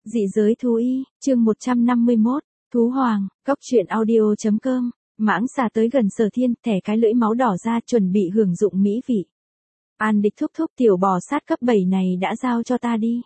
Dị giới thú y, chương 151, Thú Hoàng, Cốc truyện audio.com, mãng xà tới gần Sở Thiên, thẻ cái lưỡi máu đỏ ra chuẩn bị hưởng dụng mỹ vị. An Địch thúc thúc tiểu bò sát cấp 7 này đã giao cho ta đi.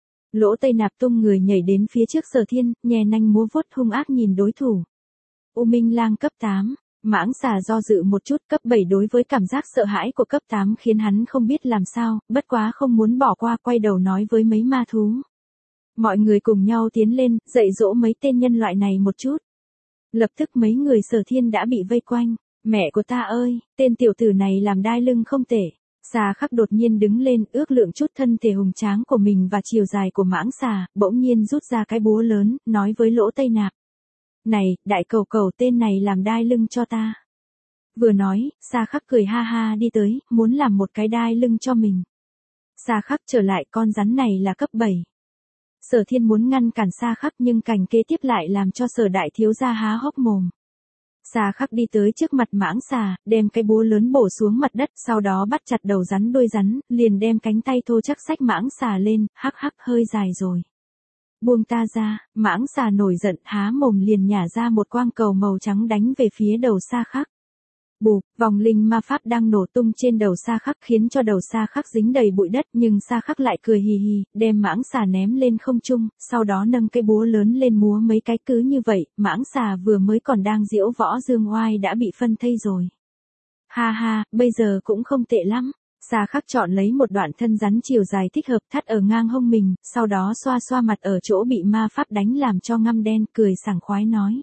Lỗ Tây Nạp tung người nhảy đến phía trước Sở Thiên, nhè nanh múa vuốt hung ác nhìn đối thủ. U Minh Lang cấp 8, mãng xà do dự một chút, cấp 7 đối với cảm giác sợ hãi của cấp 8 khiến hắn không biết làm sao, bất quá không muốn bỏ qua, quay đầu nói với mấy ma thú. Mọi người cùng nhau tiến lên, dạy dỗ mấy tên nhân loại này một chút. Lập tức mấy người Sở Thiên đã bị vây quanh. Mẹ của ta ơi, tên tiểu tử này làm đai lưng không tệ. Xà Khắc đột nhiên đứng lên, ước lượng chút thân thể hùng tráng của mình và chiều dài của mãng xà, bỗng nhiên rút ra cái búa lớn, nói với Lỗ Tây Nạp. Này, đại cầu cầu, tên này làm đai lưng cho ta. Vừa nói, Xà Khắc cười ha ha đi tới, muốn làm một cái đai lưng cho mình. Xà Khắc trở lại, con rắn này là cấp 7. Sở Thiên muốn ngăn cản Xà Khắc nhưng cảnh kế tiếp lại làm cho Sở đại thiếu gia há hốc mồm. Xà Khắc đi tới trước mặt mãng xà, đem cái búa lớn bổ xuống mặt đất, sau đó bắt chặt đầu rắn đuôi rắn, liền đem cánh tay thô chắc xách mãng xà lên, hắc hắc hơi dài rồi. Buông ta ra, mãng xà nổi giận, há mồm liền nhả ra một quang cầu màu trắng đánh về phía đầu Xà Khắc. Bụp, vòng linh ma pháp đang nổ tung trên đầu Xà Khắc khiến cho đầu Xà Khắc dính đầy bụi đất, nhưng Xà Khắc lại cười hì hì, đem mãng xà ném lên không trung, sau đó nâng cái búa lớn lên múa mấy cái, cứ như vậy, mãng xà vừa mới còn đang diễu võ dương oai đã bị phân thây rồi. Ha ha, bây giờ cũng không tệ lắm. Xà Khắc chọn lấy một đoạn thân rắn chiều dài thích hợp thắt ở ngang hông mình, sau đó xoa xoa mặt ở chỗ bị ma pháp đánh làm cho ngăm đen, cười sảng khoái nói.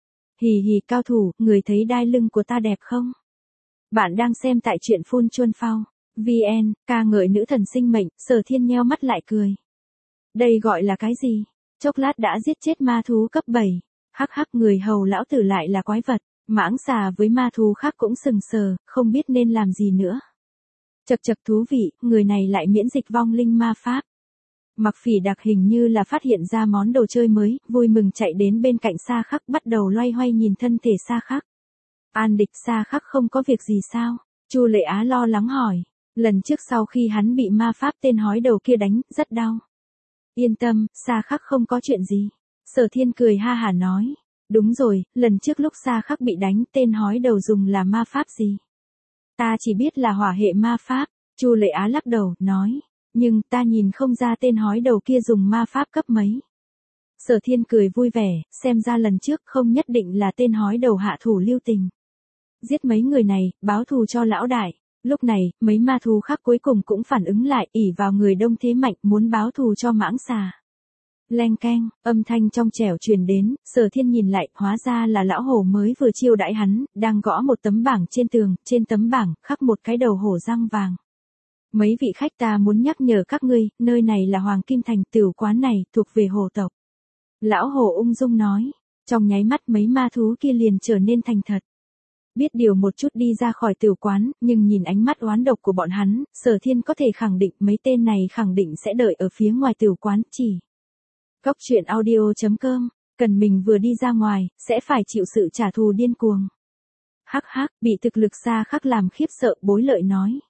Hì hì cao thủ, người thấy đai lưng của ta đẹp không? Bạn đang xem tại truyện Phun Chuân Phao, VN, ca ngợi nữ thần sinh mệnh. Sở Thiên nheo mắt lại cười. Đây gọi là cái gì? Chốc lát đã giết chết ma thú cấp 7. Hắc hắc, người hầu lão tử lại là quái vật. Mãng xà với ma thú khác cũng sừng sờ, không biết nên làm gì nữa. Chật chật thú vị, người này lại miễn dịch vong linh ma pháp. Mặc Phỉ Đặc hình như là phát hiện ra món đồ chơi mới, vui mừng chạy đến bên cạnh Xà Khắc, bắt đầu loay hoay nhìn thân thể Xà Khắc. An Địch, Xà Khắc không có việc gì sao? Chu Lệ Á lo lắng hỏi. Lần trước sau khi hắn bị ma pháp tên hói đầu kia đánh, rất đau. Yên tâm, Xà Khắc không có chuyện gì. Sở Thiên cười ha hả nói. Đúng rồi, lần trước lúc Xà Khắc bị đánh, tên hói đầu dùng là ma pháp gì? Ta chỉ biết là hỏa hệ ma pháp. Chu Lệ Á lắc đầu, nói. Nhưng ta nhìn không ra tên hói đầu kia dùng ma pháp cấp mấy. Sở Thiên cười vui vẻ, xem ra lần trước không nhất định là tên hói đầu hạ thủ lưu tình. Giết mấy người này, báo thù cho lão đại. Lúc này, mấy ma thú khác cuối cùng cũng phản ứng lại, ỷ vào người đông thế mạnh, muốn báo thù cho mãng xà. Leng keng, âm thanh trong trẻo truyền đến, Sở Thiên nhìn lại, hóa ra là lão hổ mới vừa chiêu đãi hắn, đang gõ một tấm bảng trên tường, trên tấm bảng, khắc một cái đầu hổ răng vàng. Mấy vị khách, ta muốn nhắc nhở các ngươi, nơi này là Hoàng Kim Thành, tiểu quán này, thuộc về hổ tộc. Lão hổ ung dung nói, trong nháy mắt mấy ma thú kia liền trở nên thành thật. Biết điều một chút đi ra khỏi tiểu quán, nhưng nhìn ánh mắt oán độc của bọn hắn, Sở Thiên có thể khẳng định mấy tên này khẳng định sẽ đợi ở phía ngoài tiểu quán, chỉ. Cốc truyện audio.com, cần mình vừa đi ra ngoài, sẽ phải chịu sự trả thù điên cuồng. Hắc hắc, bị thực lực Xà Khắc làm khiếp sợ, Bối Lợi nói.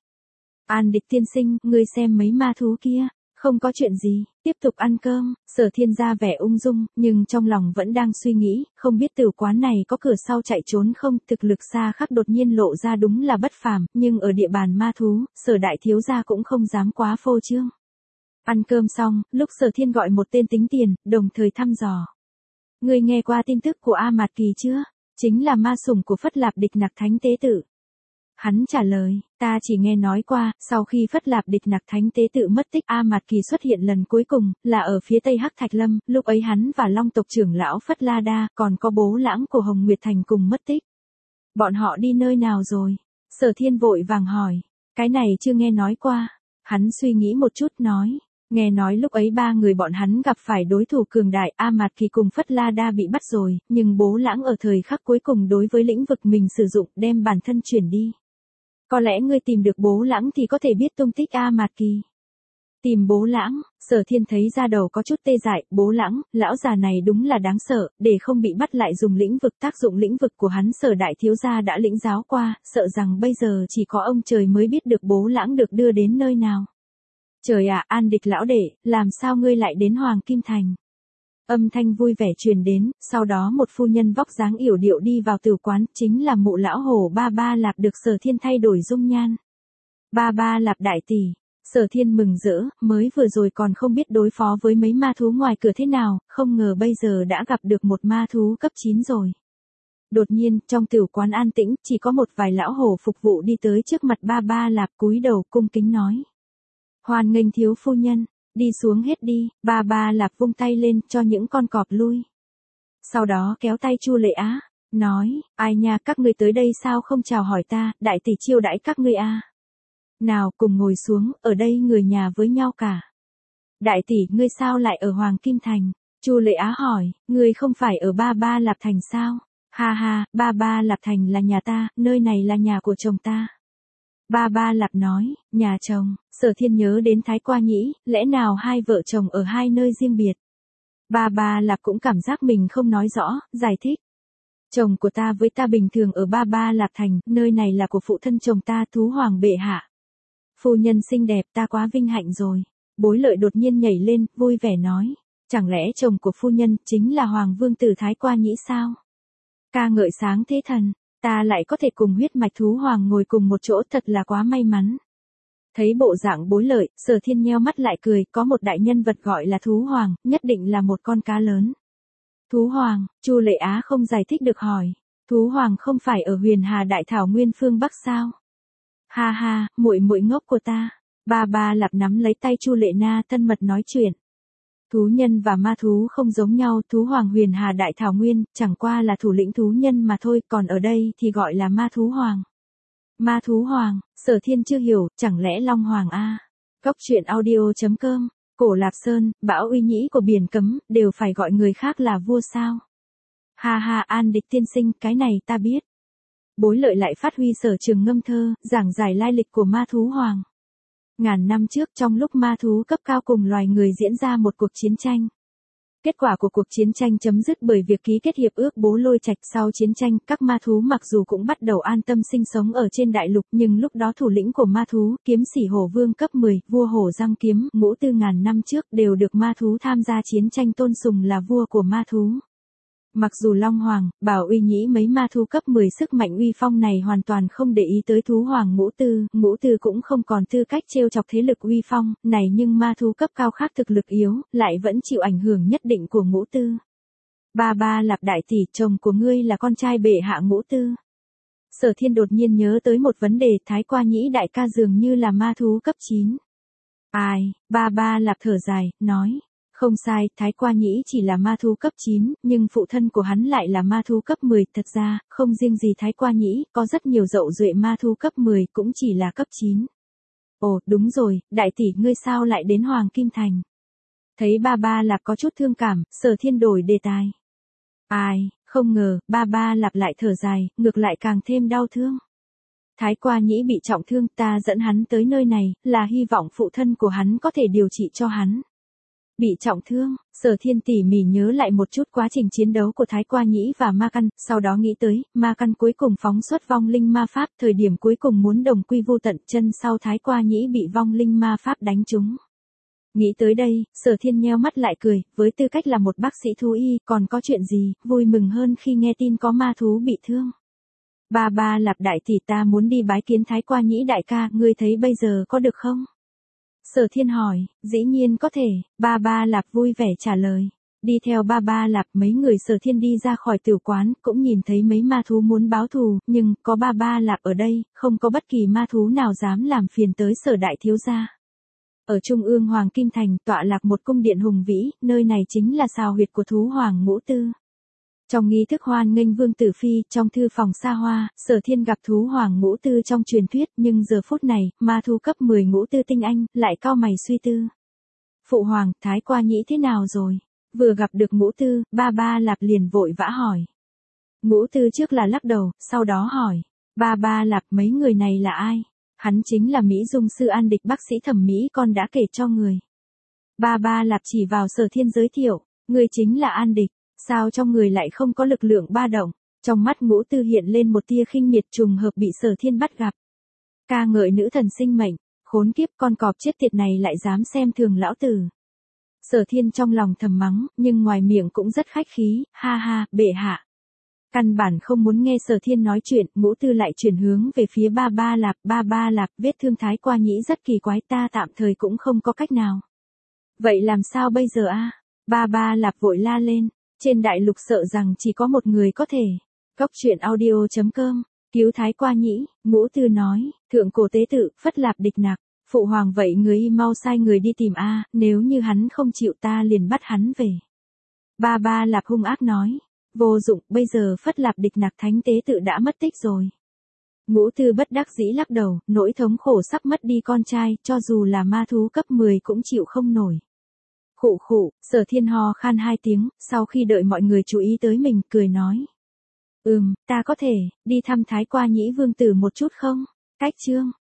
An Địch tiên sinh, ngươi xem mấy ma thú kia, không có chuyện gì, tiếp tục ăn cơm. Sở Thiên ra vẻ ung dung, nhưng trong lòng vẫn đang suy nghĩ, không biết tiểu quán này có cửa sau chạy trốn không. Thực lực Xà Khắc đột nhiên lộ ra đúng là bất phàm, nhưng ở địa bàn ma thú, Sở đại thiếu gia cũng không dám quá phô trương. Ăn cơm xong, lúc Sở Thiên gọi một tên tính tiền, đồng thời thăm dò. Ngươi nghe qua tin tức của A Mạt Kỳ chưa? Chính là ma sủng của Phất Lạp Địch Nặc Thánh Tế Tự. Hắn trả lời, ta chỉ nghe nói qua, sau khi Phất Lạp Địch Nặc Thánh Tế Tự mất tích, A Mạt Kỳ xuất hiện lần cuối cùng, là ở phía tây Hắc Thạch Lâm, lúc ấy hắn và Long tộc trưởng lão Phất La Đa, còn có bố lãng của Hồng Nguyệt Thành cùng mất tích. Bọn họ đi nơi nào rồi? Sở Thiên vội vàng hỏi, cái này chưa nghe nói qua. Hắn suy nghĩ một chút nói, nghe nói lúc ấy ba người bọn hắn gặp phải đối thủ cường đại, A Mạt Kỳ cùng Phất La Đa bị bắt rồi, nhưng bố lãng ở thời khắc cuối cùng đối với lĩnh vực mình sử dụng, đem bản thân chuyển đi. Có lẽ ngươi tìm được bố lãng thì có thể biết tung tích A Mạt Kỳ. Tìm bố lãng, Sở Thiên thấy da đầu có chút tê dại, bố lãng, lão già này đúng là đáng sợ, để không bị bắt lại dùng lĩnh vực, tác dụng lĩnh vực của hắn Sở đại thiếu gia đã lĩnh giáo qua, sợ rằng bây giờ chỉ có ông trời mới biết được bố lãng được đưa đến nơi nào. Trời ạ, An Địch lão đệ, làm sao ngươi lại đến Hoàng Kim Thành? Âm thanh vui vẻ truyền đến, sau đó một phu nhân vóc dáng yểu điệu đi vào tử quán, chính là mụ lão hổ Ba Ba Lạp được Sở Thiên thay đổi dung nhan. Ba Ba Lạp đại tỷ. Sở Thiên mừng rỡ, mới vừa rồi còn không biết đối phó với mấy ma thú ngoài cửa thế nào, không ngờ bây giờ đã gặp được một ma thú cấp 9 rồi. Đột nhiên, trong tử quán an tĩnh, chỉ có một vài lão hổ phục vụ đi tới trước mặt Ba Ba Lạp cúi đầu cung kính nói. Hoan nghênh thiếu phu nhân, đi xuống hết đi. Ba Ba Lạp vung tay lên cho những con cọp lui. Sau đó kéo tay Chu Lệ Á, nói, ai nha, các ngươi tới đây sao không chào hỏi ta, đại tỷ chiêu đãi các ngươi a. Nào cùng ngồi xuống, ở đây người nhà với nhau cả. Đại tỷ, ngươi sao lại ở Hoàng Kim Thành? Chu Lệ Á hỏi, ngươi không phải ở Ba Ba Lạp Thành sao? Ha ha, Ba Ba Lạp Thành là nhà ta, nơi này là nhà của chồng ta. Ba Ba Lạp nói, nhà chồng. Sở Thiên nhớ đến Thái Qua Nhĩ, lẽ nào hai vợ chồng ở hai nơi riêng biệt? Ba Ba Lạp cũng cảm giác mình không nói rõ, giải thích. Chồng của ta với ta bình thường ở Ba Ba Lạp Thành, nơi này là của phụ thân chồng ta, Thú Hoàng bệ hạ. Phu nhân xinh đẹp, ta quá vinh hạnh rồi. Bối Lợi đột nhiên nhảy lên, vui vẻ nói. Chẳng lẽ chồng của phu nhân chính là Hoàng Vương tử Thái Qua Nhĩ sao? Ca ngợi sáng thế thần, ta lại có thể cùng huyết mạch Thú Hoàng ngồi cùng một chỗ, thật là quá may mắn. Thấy bộ dạng Bối Lợi, Sở Thiên nheo mắt lại cười, có một đại nhân vật gọi là Thú Hoàng, nhất định là một con cá lớn. Thú Hoàng, Chu Lệ Á không giải thích được hỏi. Thú Hoàng không phải ở Huyền Hà Đại Thảo Nguyên phương Bắc sao? Ha ha, muội muội ngốc của ta. Ba Ba Lạp nắm lấy tay Chu Lệ Na thân mật nói chuyện. Thú nhân và ma thú không giống nhau, Thú Hoàng Huyền Hà Đại Thảo Nguyên, chẳng qua là thủ lĩnh thú nhân mà thôi, còn ở đây thì gọi là ma thú hoàng. Ma thú hoàng, Sở Thiên chưa hiểu, chẳng lẽ Long Hoàng a? Cốc truyện audio.com, Cổ Lạp Sơn, Bão Uy Nhĩ của biển cấm, đều phải gọi người khác là vua sao? Ha ha, An Địch tiên sinh, cái này ta biết. Bối Lợi lại phát huy sở trường ngâm thơ, giảng giải lai lịch của ma thú hoàng. Ngàn năm trước, trong lúc ma thú cấp cao cùng loài người diễn ra một cuộc chiến tranh. Kết quả của cuộc chiến tranh chấm dứt bởi việc ký kết hiệp ước Bố Lôi Trạch. Sau chiến tranh, các ma thú mặc dù cũng bắt đầu an tâm sinh sống ở trên đại lục, nhưng lúc đó thủ lĩnh của ma thú, Kiếm Sĩ Hổ Vương cấp 10, vua Hổ Răng Kiếm, Ngũ Tư ngàn năm trước đều được ma thú tham gia chiến tranh tôn sùng là vua của ma thú. Mặc dù Long Hoàng, Bảo Uy Nhĩ mấy ma thú cấp 10 sức mạnh uy phong này hoàn toàn không để ý tới Thú Hoàng Ngũ Tư cũng không còn tư cách trêu chọc thế lực uy phong này, nhưng ma thú cấp cao khác thực lực yếu, lại vẫn chịu ảnh hưởng nhất định của Ngũ Tư. Ba Ba Lạp đại tỷ, chồng của ngươi là con trai bệ hạ Ngũ Tư. Sở Thiên đột nhiên nhớ tới một vấn đề, Thái Qua Nhĩ đại ca dường như là ma thú cấp 9. Ai, Ba Ba Lạp thở dài, nói. Không sai, Thái Qua Nhĩ chỉ là ma thú cấp 9, nhưng phụ thân của hắn lại là ma thú cấp 10, thật ra, không riêng gì Thái Qua Nhĩ, có rất nhiều dậu duệ ma thú cấp 10 cũng chỉ là cấp 9. Ồ, đúng rồi, đại tỷ ngươi sao lại đến Hoàng Kim Thành? Thấy Ba Ba Lạp có chút thương cảm, Sở Thiên đổi đề tài. Ai, không ngờ, Ba Ba Lạp lại thở dài, ngược lại càng thêm đau thương. Thái Qua Nhĩ bị trọng thương, ta dẫn hắn tới nơi này, là hy vọng phụ thân của hắn có thể điều trị cho hắn. Bị trọng thương, Sở Thiên tỉ mỉ nhớ lại một chút quá trình chiến đấu của Thái Qua Nhĩ và Ma Căn, sau đó nghĩ tới, Ma Căn cuối cùng phóng xuất vong linh ma pháp, thời điểm cuối cùng muốn đồng quy vô tận, chân sau Thái Qua Nhĩ bị vong linh ma pháp đánh trúng. Nghĩ tới đây, Sở Thiên nheo mắt lại cười, với tư cách là một bác sĩ thú y, còn có chuyện gì, vui mừng hơn khi nghe tin có ma thú bị thương. Ba Ba Lạp đại tỷ, ta muốn đi bái kiến Thái Qua Nhĩ đại ca, ngươi thấy bây giờ có được không? Sở Thiên hỏi, dĩ nhiên có thể, Ba Ba Lạp vui vẻ trả lời. Đi theo Ba Ba Lạp, mấy người Sở Thiên đi ra khỏi tiểu quán, cũng nhìn thấy mấy ma thú muốn báo thù, nhưng, có Ba Ba Lạp ở đây, không có bất kỳ ma thú nào dám làm phiền tới Sở đại thiếu gia. Ở trung ương Hoàng Kim Thành, tọa lạc một cung điện hùng vĩ, nơi này chính là sào huyệt của Thú Hoàng Ngũ Tư. Trong nghi thức hoan nghênh Vương Tử Phi, trong thư phòng xa hoa, Sở Thiên gặp Thú Hoàng Ngũ Tư trong truyền thuyết, nhưng giờ phút này, ma thú cấp 10 Ngũ Tư tinh anh, lại cau mày suy tư. Phụ Hoàng, Thái Qua Nhĩ thế nào rồi? Vừa gặp được Ngũ Tư, Ba Ba Lạp liền vội vã hỏi. Ngũ Tư trước là lắc đầu, sau đó hỏi. Ba Ba Lạp, mấy người này là ai? Hắn chính là Mỹ Dung sư An Địch, bác sĩ thẩm mỹ con đã kể cho người. Ba Ba Lạp chỉ vào Sở Thiên giới thiệu, người chính là An Địch. Sao trong người lại không có lực lượng ba động? Trong mắt Ngũ Tư hiện lên một tia khinh miệt, trùng hợp bị Sở Thiên bắt gặp. Ca ngợi nữ thần sinh mệnh, khốn kiếp, con cọp chết tiệt này lại dám xem thường lão tử. Sở Thiên trong lòng thầm mắng, nhưng ngoài miệng cũng rất khách khí, ha ha, bệ hạ. Căn bản không muốn nghe Sở Thiên nói chuyện, Ngũ Tư lại chuyển hướng về phía Ba Ba Lạp, vết thương thái qua nhĩ rất kỳ quái, ta tạm thời cũng không có cách nào. Vậy làm sao bây giờ a? Ba Ba Lạp vội la lên, trên đại lục sợ rằng chỉ có một người có thể. Góc truyện audio.com, cứu thái qua nhĩ, Ngũ Tư nói, thượng cổ tế tự, Phất Lạp địch nặc, phụ hoàng vậy người mau sai người đi tìm a, nếu như hắn không chịu ta liền bắt hắn về. Ba Ba Lạp hung ác nói, vô dụng, bây giờ Phất Lạp địch nặc thánh tế tự đã mất tích rồi. Ngũ Tư bất đắc dĩ lắc đầu, nỗi thống khổ sắp mất đi con trai, cho dù là ma thú cấp 10 cũng chịu không nổi. Khụ khụ, Sở Thiên ho khan 2 tiếng, sau khi đợi mọi người chú ý tới mình, cười nói. Ta có thể, đi thăm thái qua nhĩ vương tử một chút không? Cách chương.